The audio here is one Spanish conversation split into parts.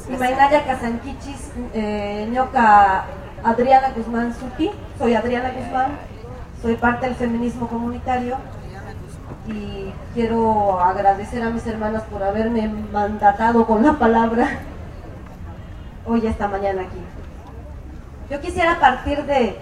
Imainaya Casanquichis, Ñoca Adriana Guzmán Suti, soy Adriana Guzmán, soy parte del feminismo comunitario y quiero agradecer a mis hermanas por haberme mandatado con la palabra hoy, esta mañana aquí. Yo quisiera partir de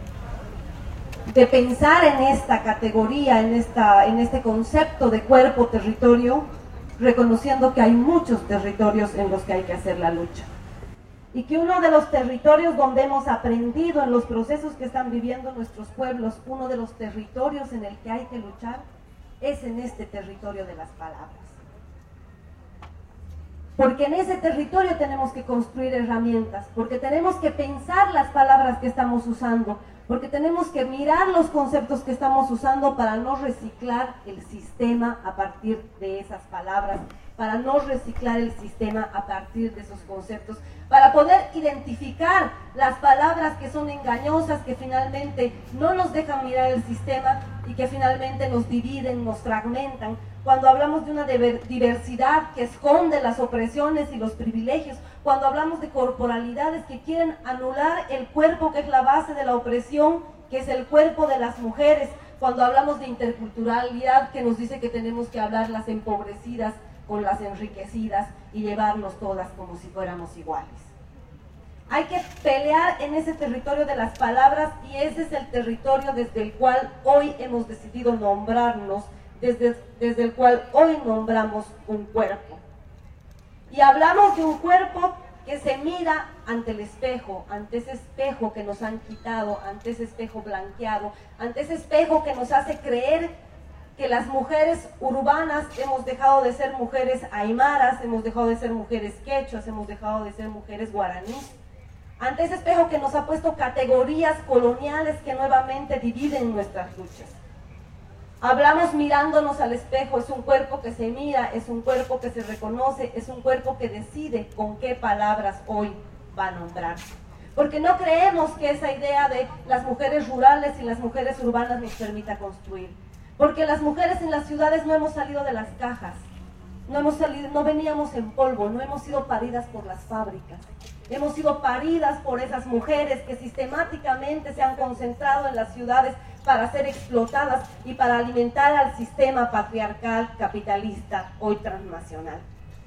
pensar en esta categoría, en este concepto de cuerpo-territorio, reconociendo que hay muchos territorios en los que hay que hacer la lucha. Y que uno de los territorios donde hemos aprendido en los procesos que están viviendo nuestros pueblos, uno de los territorios en el que hay que luchar, es en este territorio de las palabras. Porque en ese territorio tenemos que construir herramientas, porque tenemos que pensar las palabras que estamos usando, porque tenemos que mirar los conceptos que estamos usando para no reciclar el sistema a partir de esas palabras, para no reciclar el sistema a partir de esos conceptos, para poder identificar las palabras que son engañosas, que finalmente no nos dejan mirar el sistema y que finalmente nos dividen, nos fragmentan. Cuando hablamos de una diversidad que esconde las opresiones y los privilegios, cuando hablamos de corporalidades que quieren anular el cuerpo que es la base de la opresión, que es el cuerpo de las mujeres, cuando hablamos de interculturalidad que nos dice que tenemos que hablar las empobrecidas con las enriquecidas y llevarnos todas como si fuéramos iguales. Hay que pelear en ese territorio de las palabras y ese es el territorio desde el cual hoy hemos decidido nombrarnos, desde el cual hoy nombramos un cuerpo. Y hablamos de un cuerpo que se mira ante el espejo, ante ese espejo que nos han quitado, ante ese espejo blanqueado, ante ese espejo que nos hace creer que las mujeres urbanas hemos dejado de ser mujeres aymaras, hemos dejado de ser mujeres quechuas, hemos dejado de ser mujeres guaraníes. Ante ese espejo que nos ha puesto categorías coloniales que nuevamente dividen nuestras luchas. Hablamos mirándonos al espejo, es un cuerpo que se mira, es un cuerpo que se reconoce, es un cuerpo que decide con qué palabras hoy va a nombrar. Porque no creemos que esa idea de las mujeres rurales y las mujeres urbanas nos permita construir. Porque las mujeres en las ciudades no hemos salido de las cajas, no veníamos en polvo, no hemos sido paridas por las fábricas. Hemos sido paridas por esas mujeres que sistemáticamente se han concentrado en las ciudades para ser explotadas y para alimentar al sistema patriarcal, capitalista, hoy transnacional.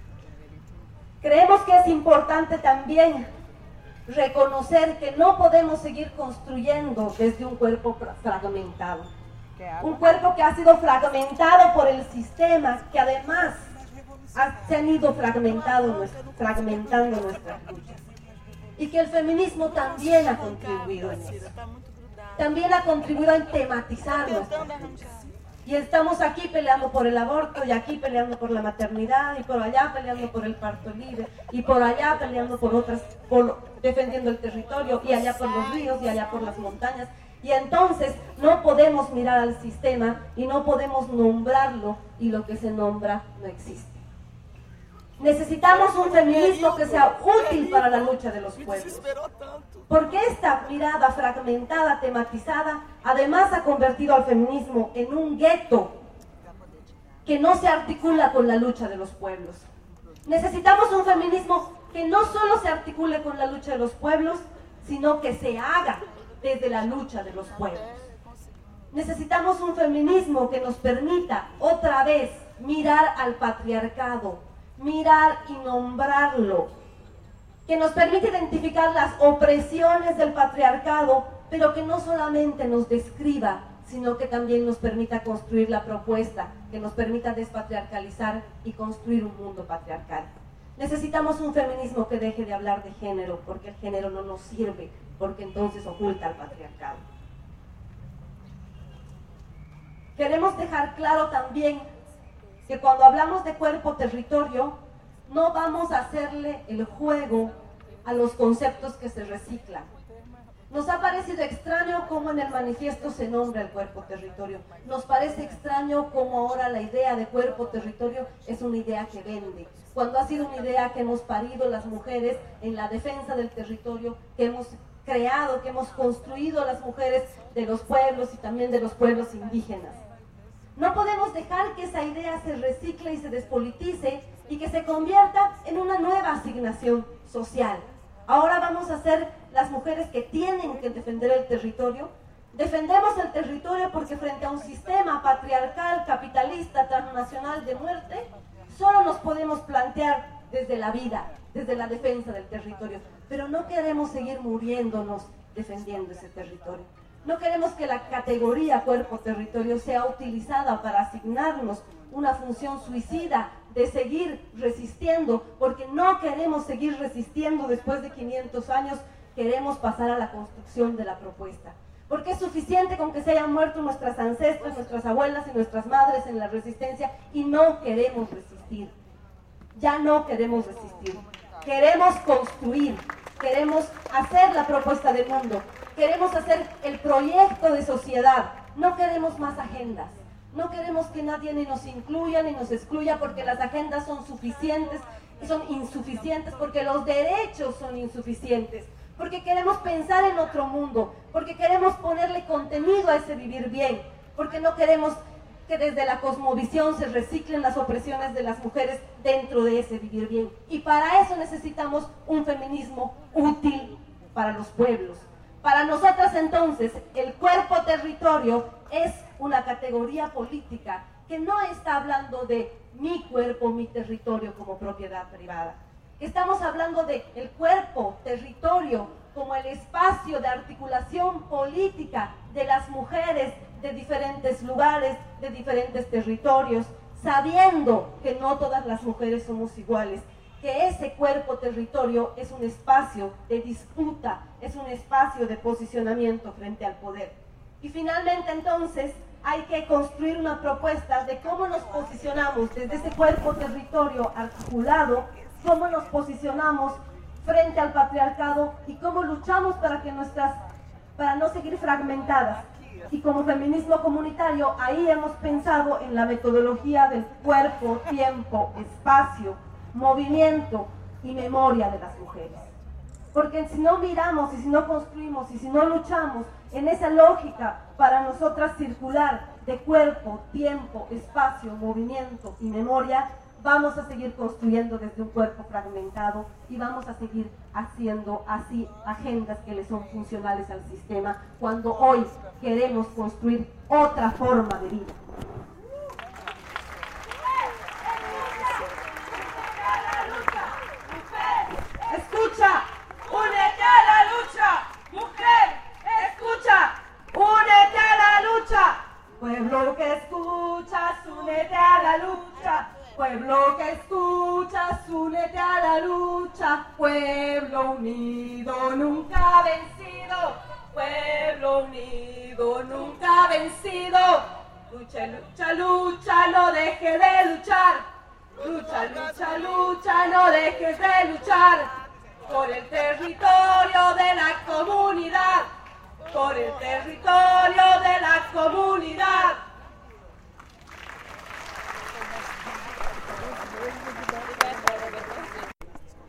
Creemos que es importante también reconocer que no podemos seguir construyendo desde un cuerpo fragmentado. Un cuerpo que ha sido fragmentado por el sistema, que además se han ido fragmentando nuestras luchas. Y que el feminismo también ha contribuido en eso. También ha contribuido a tematizar nuestras luchas. Y estamos aquí peleando por el aborto, y aquí peleando por la maternidad, y por allá peleando por el parto libre, y por allá peleando defendiendo el territorio, y allá por los ríos, y allá por las montañas. Y entonces no podemos mirar al sistema y no podemos nombrarlo, y lo que se nombra no existe. Necesitamos un feminismo que sea útil para la lucha de los pueblos. Porque esta mirada fragmentada, tematizada, además ha convertido al feminismo en un gueto que no se articula con la lucha de los pueblos. Necesitamos un feminismo que no solo se articule con la lucha de los pueblos, sino que se haga desde la lucha de los pueblos. Necesitamos un feminismo que nos permita otra vez mirar al patriarcado, mirar y nombrarlo, que nos permite identificar las opresiones del patriarcado, pero que no solamente nos describa, sino que también nos permita construir la propuesta, que nos permita despatriarcalizar y construir un mundo patriarcal. Necesitamos un feminismo que deje de hablar de género, porque el género no nos sirve, porque entonces oculta al patriarcado. Queremos dejar claro también que cuando hablamos de cuerpo-territorio, no vamos a hacerle el juego a los conceptos que se reciclan. Nos ha parecido extraño cómo en el manifiesto se nombra el cuerpo-territorio. Nos parece extraño cómo ahora la idea de cuerpo-territorio es una idea que vende, cuando ha sido una idea que hemos parido las mujeres en la defensa del territorio, que hemos creado, que hemos construido las mujeres de los pueblos y también de los pueblos indígenas. No podemos dejar que esa idea se recicle y se despolitice y que se convierta en una nueva asignación social. Ahora vamos a ser las mujeres que tienen que defender el territorio. Defendemos el territorio porque frente a un sistema patriarcal, capitalista, transnacional de muerte, solo nos podemos plantear desde la vida, desde la defensa del territorio. Pero no queremos seguir muriéndonos defendiendo ese territorio. No queremos que la categoría cuerpo-territorio sea utilizada para asignarnos una función suicida de seguir resistiendo, porque no queremos seguir resistiendo después de 500 años, queremos pasar a la construcción de la propuesta. Porque es suficiente con que se hayan muerto nuestras ancestras, nuestras abuelas y nuestras madres en la resistencia y no queremos resistir. Ya no queremos resistir. Queremos construir, queremos hacer la propuesta del mundo, queremos hacer el proyecto de sociedad, no queremos más agendas. No queremos que nadie ni nos incluya ni nos excluya porque las agendas son suficientes, son insuficientes, porque los derechos son insuficientes, porque queremos pensar en otro mundo, porque queremos ponerle contenido a ese vivir bien, porque no queremos que desde la cosmovisión se reciclen las opresiones de las mujeres dentro de ese vivir bien. Y para eso necesitamos un feminismo útil para los pueblos. Para nosotras entonces, el cuerpo-territorio es una categoría política que no está hablando de mi cuerpo, mi territorio como propiedad privada. Estamos hablando de el cuerpo, territorio, como el espacio de articulación política de las mujeres de diferentes lugares, de diferentes territorios, sabiendo que no todas las mujeres somos iguales, que ese cuerpo territorio es un espacio de disputa, es un espacio de posicionamiento frente al poder. Y finalmente entonces hay que construir una propuesta de cómo nos posicionamos desde ese cuerpo territorio articulado, cómo nos posicionamos frente al patriarcado y cómo luchamos para no seguir fragmentadas. Y como feminismo comunitario, ahí hemos pensado en la metodología del cuerpo, tiempo, espacio, movimiento y memoria de las mujeres. Porque si no miramos y si no construimos y si no luchamos en esa lógica para nosotras circular de cuerpo, tiempo, espacio, movimiento y memoria, vamos a seguir construyendo desde un cuerpo fragmentado y vamos a seguir haciendo así agendas que le son funcionales al sistema cuando hoy queremos construir otra forma de vida. Escucha, únete a la lucha, mujer, escucha, únete a la lucha, pueblo que escuchas, únete a la lucha, pueblo que escuchas, únete a la lucha, pueblo unido nunca vencido, pueblo unido nunca vencido, lucha, lucha, lucha, no dejes de luchar. Lucha, lucha, lucha, no dejes de luchar por el territorio de la comunidad, por el territorio de la comunidad.